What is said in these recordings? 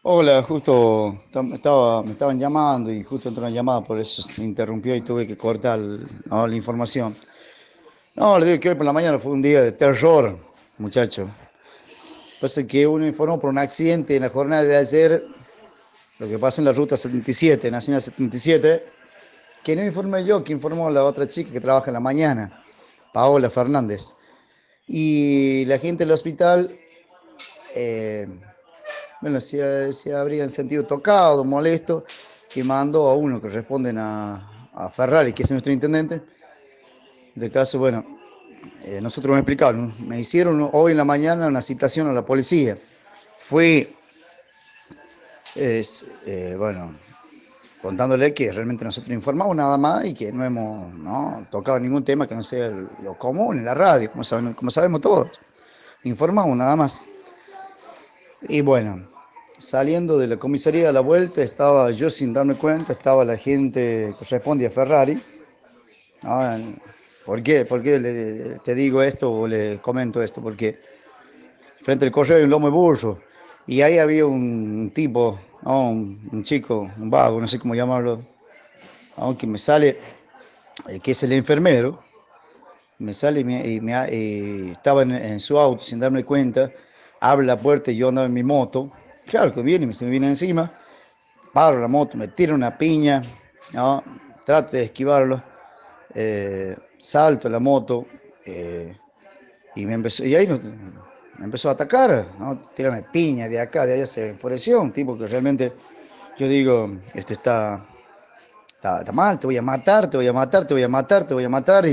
Hola, justo me estaban llamando y justo entró una llamada, por eso se interrumpió y tuve que cortar no, la información. No, le digo que hoy por la mañana fue un día de terror, muchacho. Pasa que uno informó por un accidente en la jornada de ayer, lo que pasó en la ruta 77, Nacional 77, que no informé yo, que informó la otra chica que trabaja en la mañana, Paola Fernández. Y la gente del hospital, eh, bueno, se habrían sentido tocados, molestos, y mandó a uno que responden a Ferrari, que es nuestro intendente. De caso, bueno, nosotros me explicaron, me hicieron hoy en la mañana una citación a la policía. Fui, bueno, contándole que realmente nosotros informamos nada más y que no hemos ¿no? tocado ningún tema que no sea lo común en la radio, como sabemos todos. Informamos nada más. Y bueno, saliendo de la comisaría a la vuelta, estaba yo sin darme cuenta, estaba la gente que responde a Ferrari. Ah, ¿por qué? ¿Por qué te digo esto o le comento esto? Porque frente al correo hay un lomo de burro y ahí había un tipo, ¿no? Un chico, un vago, no sé cómo llamarlo, aunque me sale, que es el enfermero, me sale y estaba en su auto sin darme cuenta, abre la puerta y yo andaba en mi moto. Claro que viene, se me viene encima. Paro la moto, me tiro una piña, ¿no? Trato de esquivarlo, salto la moto y ahí me empezó a atacar, ¿no? Tirarme piña de acá, de allá, se enfureció, un tipo que realmente yo digo, está mal, te voy a matar, te voy a matar, te voy a matar, te voy a matar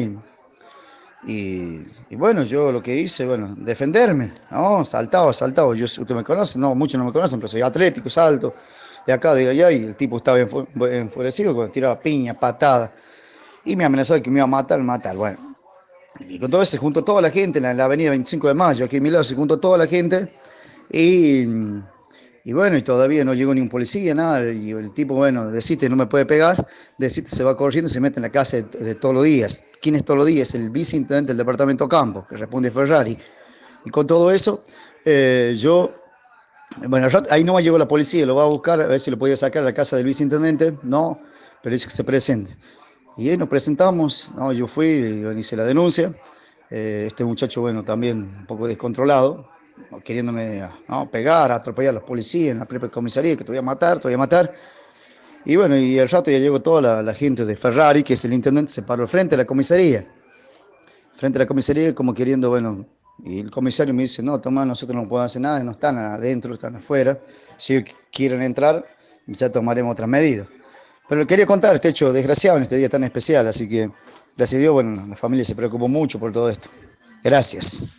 y bueno, yo lo que hice, bueno, defenderme, ¿no? Saltaba, usted me conoce, no, muchos no me conocen, pero soy atlético, salto, de acá, de allá, y el tipo estaba enfurecido, cuando tiraba piña, patada, y me amenazaba que me iba a matar, bueno. Y con todo eso se juntó toda la gente en la avenida 25 de Mayo, aquí en mi lado se juntó toda la gente, y, y bueno, y todavía no llegó ni un policía, nada, y el tipo, bueno, deciste no me puede pegar, deciste se va corriendo y se mete en la casa de todos los días. ¿Quién es todos los días? El viceintendente del departamento Campo, que responde Ferrari. Y con todo eso, yo, bueno, ahí no me llegó la policía, lo va a buscar, a ver si lo podía sacar a la casa del viceintendente, no, pero dice que se presente. Y ahí nos presentamos, no, yo fui, hice la denuncia, este muchacho, bueno, también un poco descontrolado, ¿no? Queriéndome ¿no? pegar, atropellar a los policías en la propia comisaría, que te voy a matar, te voy a matar. Y bueno, y al rato ya llegó toda la gente de Ferrari, que es el intendente, se paró frente a la comisaría, como queriendo, bueno, y el comisario me dice, no, Tomás, nosotros no podemos hacer nada, no están adentro, están afuera, si quieren entrar, ya tomaremos otras medidas. Pero le quería contar este hecho desgraciado en este día tan especial, así que gracias a Dios, bueno, la familia se preocupó mucho por todo esto. Gracias.